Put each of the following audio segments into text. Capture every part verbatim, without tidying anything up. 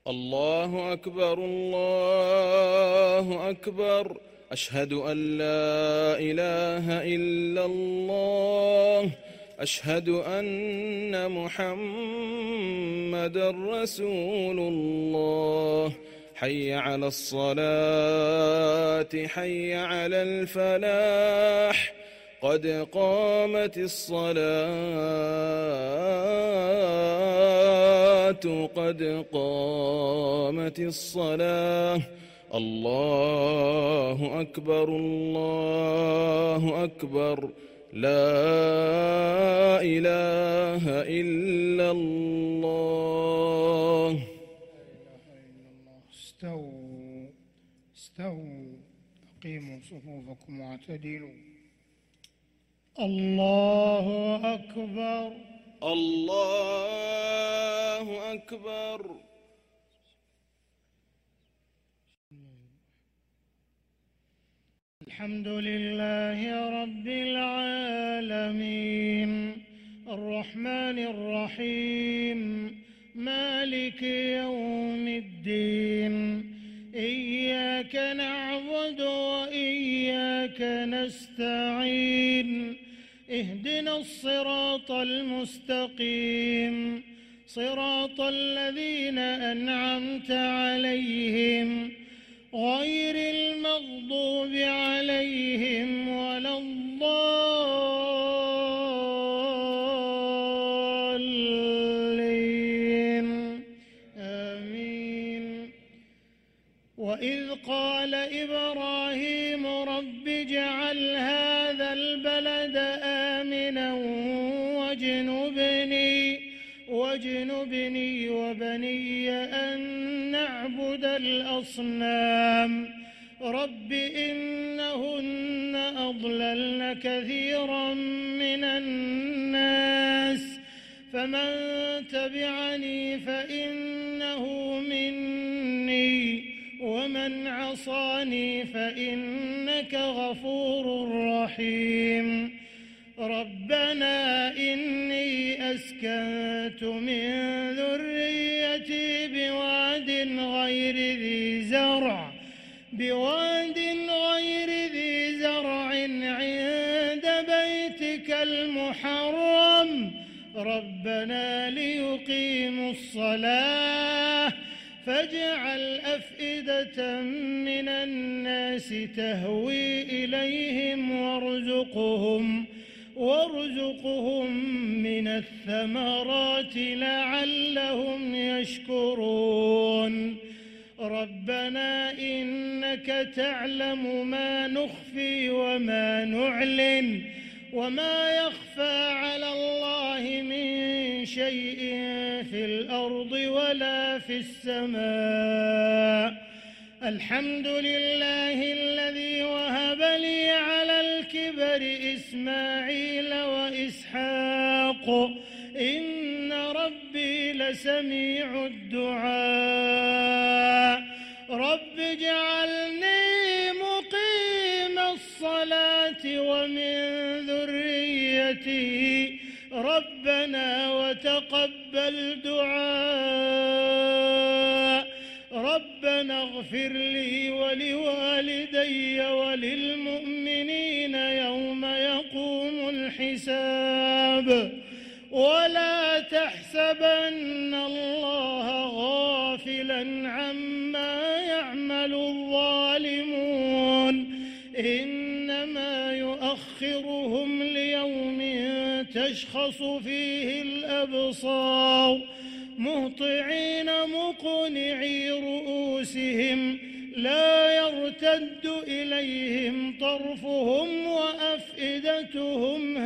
الله أكبر الله أكبر. أشهد أن لا إله إلا الله. أشهد أن محمدًا رسول الله. حي على الصلاة حي على الفلاح. قد قامت الصلاة قد قامت الصلاة. الله أكبر الله أكبر. لا إله إلا الله. استووا استووا أقيموا صفوفكم واعتدلوا. الله أكبر الله أكبر. الحمد لله رب العالمين الرحمن الرحيم مالك يوم الدين. إياك نعبد وإياك نستعين. اهدنا الصراط المستقيم صراط الذين أنعمت عليهم غير المغضوب عليهم ولا الضالين. آمين. وإذ قال إبراهيم رب اجعل هذا البلد آمنا واجنبني واجنبني وبني أن نعبد الأصنام. رب إنهن أضللن كثيرا من الناس فمن تبعني فإنه مني ومن عصاني فإنك غفور رحيم. ربنا إني أسكنت من ذريتي بواد غير ذي زرع بواد غير ذي زرع عند بيتك المحرم ربنا ليقيموا الصلاة فاجعل أفئدة من الناس تهوي إليهم وارزقهم وارزقهم من الثمرات لعلهم يشكرون. ربنا إنك تعلم ما نخفي وما نعلن وما يخفى على الله من شيء في الأرض ولا في السماء. الحمد لله الذي وهب لي على الكبر إسماعيل وإسحاق إن ربي لسميع الدعاء. رب اجعلني مقيم الصلاة ومن ذريتي ربنا وتقبل دعاء. ربنا اغفر لي ولوالدي وللمؤمنين يوم يقوم الحساب. ولا تحسبن الله غافلا عما يعمل الظالمون إنما يؤخرهم ليوم تشخص فيه الأبصار مهطعين مقنعي رؤوسهم لا يرتد إليهم طرفهم وأفئدتهم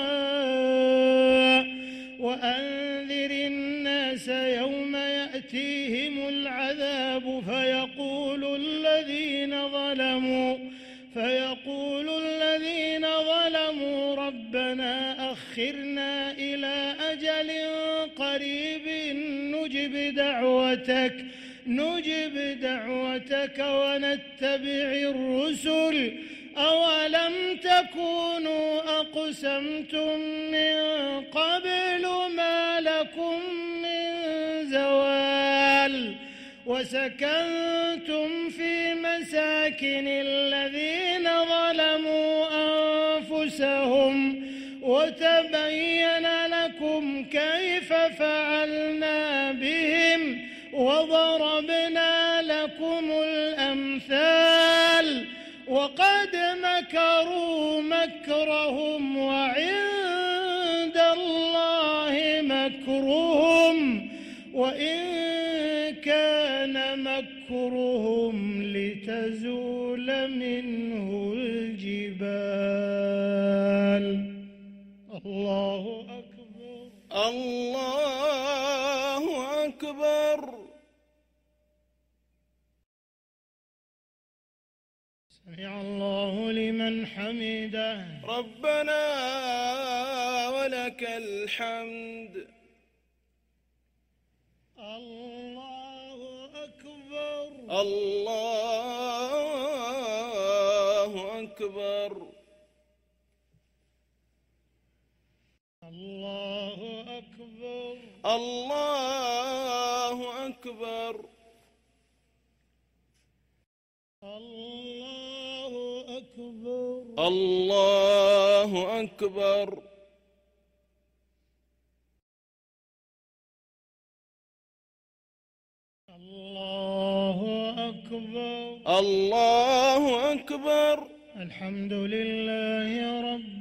هواء. وأنذر الناس يوم يأتيهم العذاب فيقول الذين ظلموا فيقول الذين ظلموا ربنا أخرنا إلى أجل قريب نجب دعوتك نجب دعوتك ونتبع الرسل أولم تكونوا أقسمتم من قبل ما لكم من زوال. وسكنتم في مساكن الذين ظلموا أنفسهم وتبين لكم كيف فعلنا بهم وضربنا لكم الأمثال وقد مكروا مكرهم وعند الله مكرهم وإن كان مكرهم لتزول منه الجبال. الله أكبر. الله أكبر. سمع الله لمن حمده. ربنا ولك الحمد. الله أكبر. الله أكبر. الله أكبر. الله أكبر. الله أكبر. الله أكبر. الله أكبر. الله أكبر. الحمد لله رب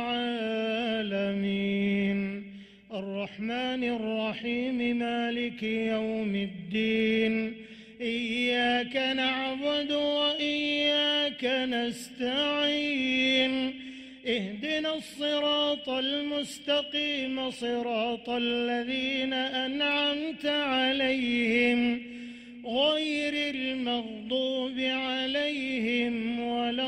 العالمين الرحمن الرحيم مالك يوم الدين إياك نعبد وإياك نستعين اهدنا الصراط المستقيم صراط الذين أنعمت عليهم غير المغضوب عليهم ولا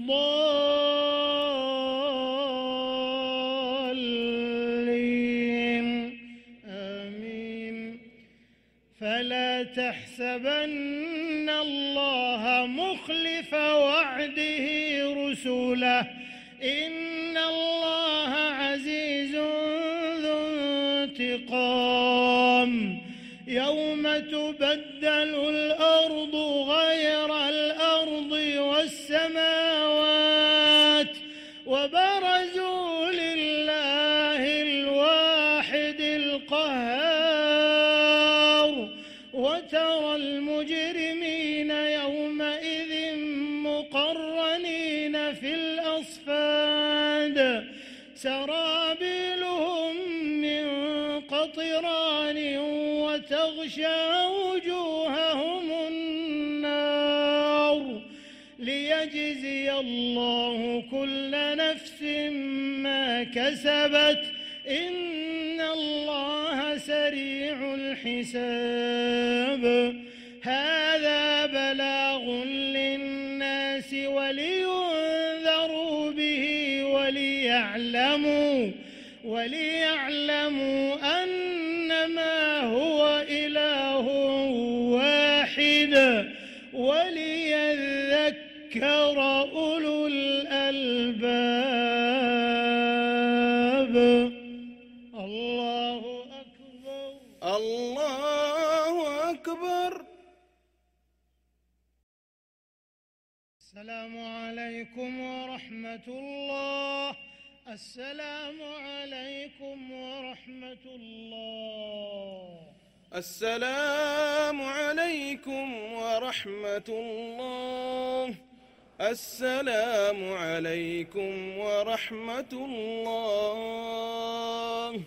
الضالين آمين. فلا تحسبن الله مخلف وعده رسله إن الله عزيز ذو انتقام يوم تبدل الأرض غير الأرض والسماوات وبرزوا لله الواحد القهار وترى المجرمين يومئذ مقرنين في الأصفاد سرابيلهم من قطران وتغشى وجوههم النار ليجزي الله كل نفس ما كسبت إن الله سريع الحساب. هذا بلاغ للناس ولينذروا به وليعلموا وليعلموا أنما هو إله واحد وليذكر أولو الألباب. الله أكبر. الله أكبر. السلام عليكم ورحمة الله. السلام عليكم ورحمة الله. السلام عليكم ورحمة الله. السلام عليكم ورحمة الله.